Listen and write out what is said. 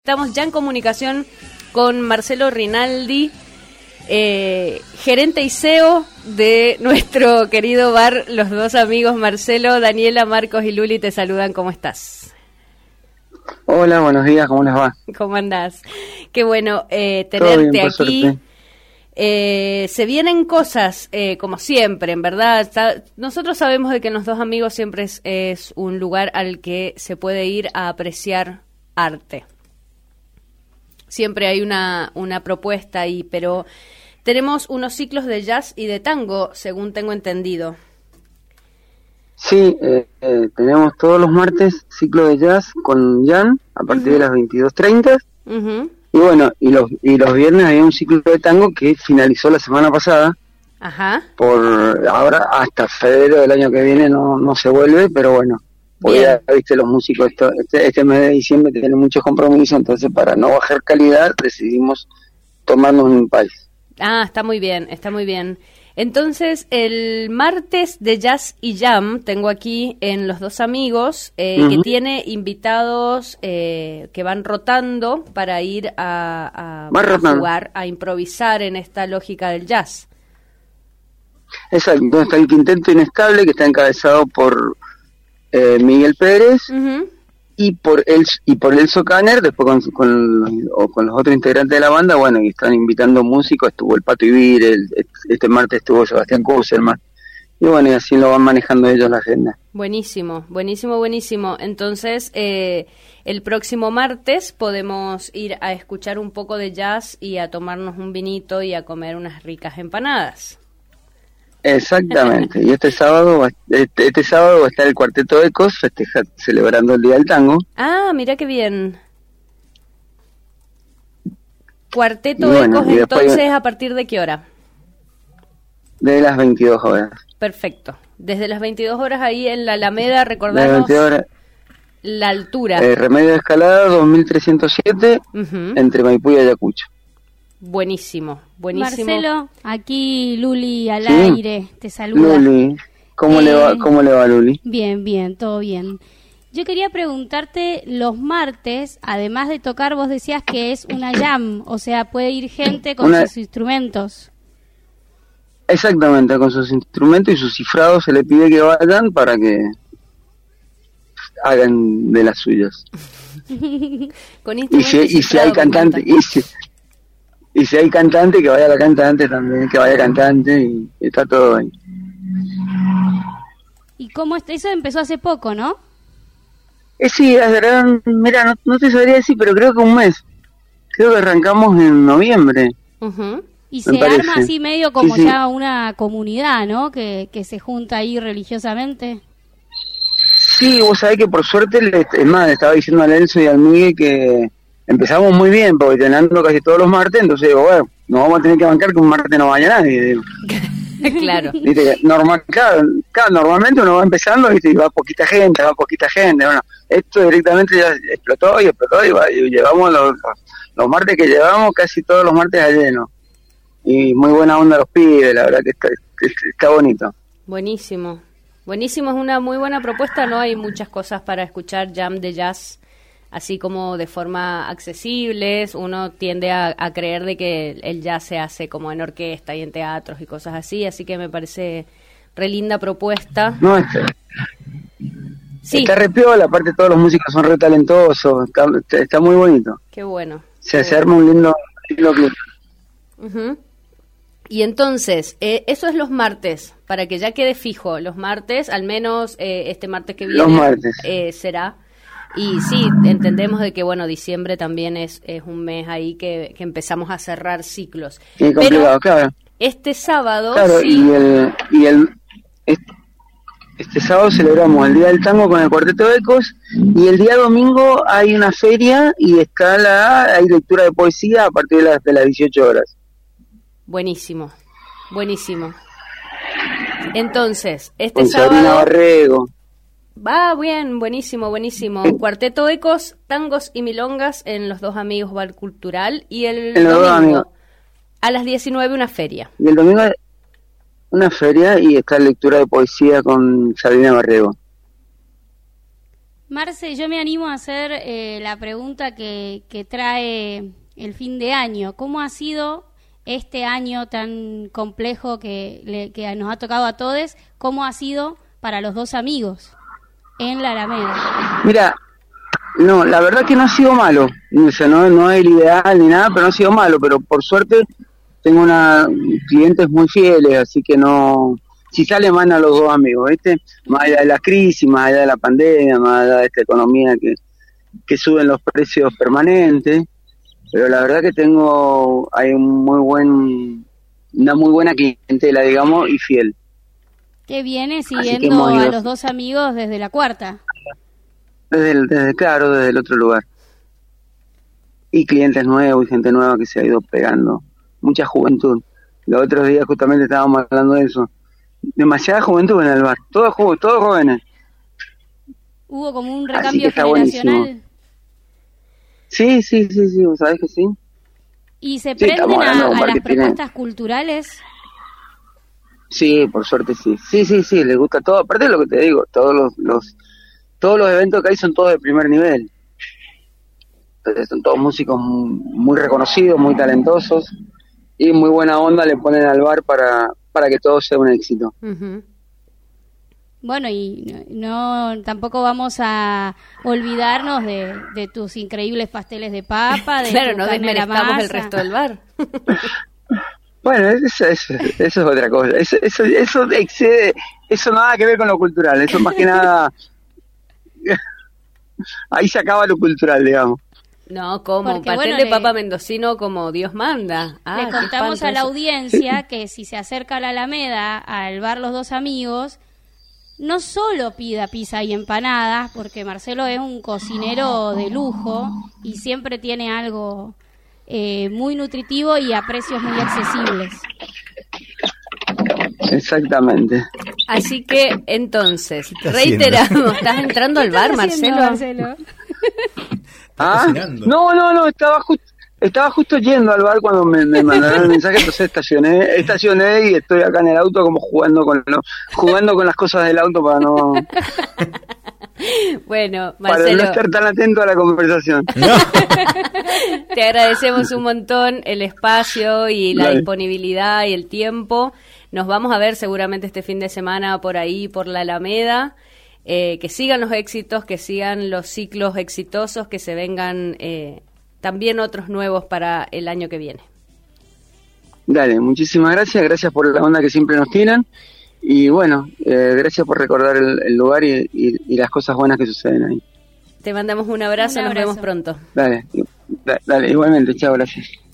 Estamos ya en comunicación con Marcelo Rinaldi, gerente y CEO de nuestro querido bar Los Dos Amigos. Marcelo, Daniela, Marcos y Luli te saludan. ¿Cómo estás? Hola, buenos días, ¿cómo les va? ¿Cómo andás? Qué bueno tenerte bien, aquí. Se vienen cosas, como siempre, en verdad. Nosotros sabemos de que Los Dos Amigos siempre es un lugar al que se puede ir a apreciar arte. Siempre hay una propuesta ahí, pero tenemos unos ciclos de jazz y de tango, según tengo entendido. Sí, tenemos todos los martes ciclo de jazz con Jan a partir de las 22:30. Y bueno, y los viernes hay un ciclo de tango que finalizó la semana pasada. Ajá. Por ahora, hasta febrero del año que viene no se vuelve, pero bueno. Porque ya viste, los músicos este mes de diciembre tienen muchos compromisos, entonces para no bajar calidad decidimos tomarnos un país. Ah, está muy bien, está muy bien. Entonces, el martes de Jazz y Jam tengo aquí en Los Dos Amigos, que tiene invitados que van rotando para ir a jugar, a improvisar en esta lógica del jazz. Exacto, entonces está el Quinteto Inestable, que está encabezado por Miguel Pérez y por Elso Kanner, después con los otros integrantes de la banda, bueno, y están invitando músicos. Estuvo el Pato Ibir, este martes estuvo Sebastián Kuselman, y bueno, y así lo van manejando ellos la agenda. Buenísimo, buenísimo, buenísimo. Entonces, el próximo martes podemos ir a escuchar un poco de jazz y a tomarnos un vinito y a comer unas ricas empanadas. Exactamente, y este sábado va a estar el Cuarteto Ecos celebrando el Día del Tango. Ah, mira qué bien. Cuarteto bueno, Ecos, entonces, ¿a partir de qué hora? De las 22 horas. Perfecto, desde las 22 horas ahí en la Alameda, recordamos la altura. Remedio de Escalada, 2307, entre Maipú y Ayacucho. Buenísimo, buenísimo. Marcelo, aquí Luli al aire, te saluda. Luli, ¿cómo le va Luli? Bien, bien, todo bien. Yo quería preguntarte, los martes, además de tocar, vos decías que es una jam, o sea, puede ir gente con sus instrumentos. Exactamente, con sus instrumentos y sus cifrados se le pide que vayan para que hagan de las suyas. Con y si hay cantante, y si hay cantante, que vaya la cantante también, que vaya cantante, y está todo ahí. ¿Y cómo eso empezó hace poco, no? Sí, mira, no te sabría decir, pero creo que un mes. Creo que arrancamos en noviembre. Y se arma así medio como ya una comunidad, ¿no? Que se junta ahí religiosamente. Sí, vos sabés que por suerte, es más, le estaba diciendo a Elso y al Miguel que empezamos muy bien, porque entrenando casi todos los martes, entonces digo, bueno, nos vamos a tener que bancar que un martes no vaya nadie, digo. Claro. ¿Viste? Normalmente uno va empezando, ¿viste? Y va poquita gente. Bueno, esto directamente ya explotó y llevamos los martes que llevamos, casi todos los martes a lleno. Y muy buena onda los pibes, la verdad que está bonito. Buenísimo. Buenísimo, es una muy buena propuesta, ¿no? Hay muchas cosas para escuchar jam de jazz, así como de forma accesibles. Uno tiende a creer de que el jazz se hace como en orquesta y en teatros y cosas así que me parece re linda propuesta. No, está re piola, aparte todos los músicos son re talentosos, está muy bonito. Qué bueno. Se arma un lindo club. Y entonces, eso es los martes, para que ya quede fijo, los martes, al menos este martes que viene, los martes. Será. Y sí, entendemos de que, bueno, diciembre también es un mes ahí que empezamos a cerrar ciclos. Sí, complicado, pero claro. Este sábado... Claro, sí. Este sábado celebramos el Día del Tango con el Cuarteto Ecos, y el día domingo hay una feria y hay lectura de poesía a partir de las 18 horas. Buenísimo, buenísimo. Entonces, este con sábado... Sabrina Barrego. Va bien, buenísimo, buenísimo. Cuarteto Ecos, tangos y milongas en Los Dos Amigos Bar Cultural, y el domingo a las 19 una feria. Y el domingo una feria y está lectura de poesía con Sabrina Barrego. Marce, yo me animo a hacer la pregunta que trae el fin de año. ¿Cómo ha sido este año tan complejo que nos ha tocado a todos? ¿Cómo ha sido para los dos amigos en la Alameda? Mira, no, la verdad que no ha sido malo. O sea, no es el ideal ni nada, pero no ha sido malo. Pero por suerte tengo clientes muy fieles, así que no... Si sale mal a los dos amigos, ¿viste? Más allá de la crisis, más allá de la pandemia, más allá de esta economía que suben los precios permanentes, pero la verdad que hay una muy buena clientela, digamos, y fiel. Que viene siguiendo a los dos amigos desde la cuarta. Desde el otro lugar. Y clientes nuevos y gente nueva que se ha ido pegando. Mucha juventud. Los otros días justamente estábamos hablando de eso. Demasiada juventud en el bar, todos jóvenes. ¿Hubo como un recambio generacional? Sí, ¿vos sabés que sí? ¿Y se prenden a las propuestas culturales? Sí, por suerte sí. Sí, les gusta todo. Aparte de lo que te digo, todos los eventos que hay son todos de primer nivel. Entonces son todos músicos muy reconocidos, muy talentosos y muy buena onda le ponen al bar para que todo sea un éxito. Uh-huh. Bueno, y no tampoco vamos a olvidarnos de tus increíbles pasteles de papa, de claro, no desmerezcamos el resto del bar. Bueno, eso es otra cosa. Eso excede, eso nada que ver con lo cultural, eso más que nada ahí se acaba lo cultural, digamos. No, como pastel de papa mendocino como Dios manda. Le contamos a la audiencia que si se acerca a la Alameda, al bar Los Dos Amigos, no solo pida pizza y empanadas, porque Marcelo es un cocinero de lujo y siempre tiene algo muy nutritivo y a precios muy accesibles. Exactamente. Así que, entonces, reiteramos, ¿estás entrando al bar, Marcelo? ¿Ah? No, estaba justo yendo al bar cuando me mandaron el mensaje, entonces estacioné y estoy acá en el auto como jugando con las cosas del auto para no... Bueno, Marcelo, para no estar tan atento a la conversación. Te agradecemos un montón el espacio y la disponibilidad y el tiempo. Nos vamos a ver seguramente este fin de semana por ahí, por la Alameda. Que sigan los éxitos, que sigan los ciclos exitosos, que se vengan también otros nuevos para el año que viene. Dale, muchísimas gracias por la onda que siempre nos tiran y bueno, gracias por recordar el lugar y las cosas buenas que suceden ahí. Te mandamos un abrazo. Nos vemos pronto. Dale, igualmente, chao, gracias.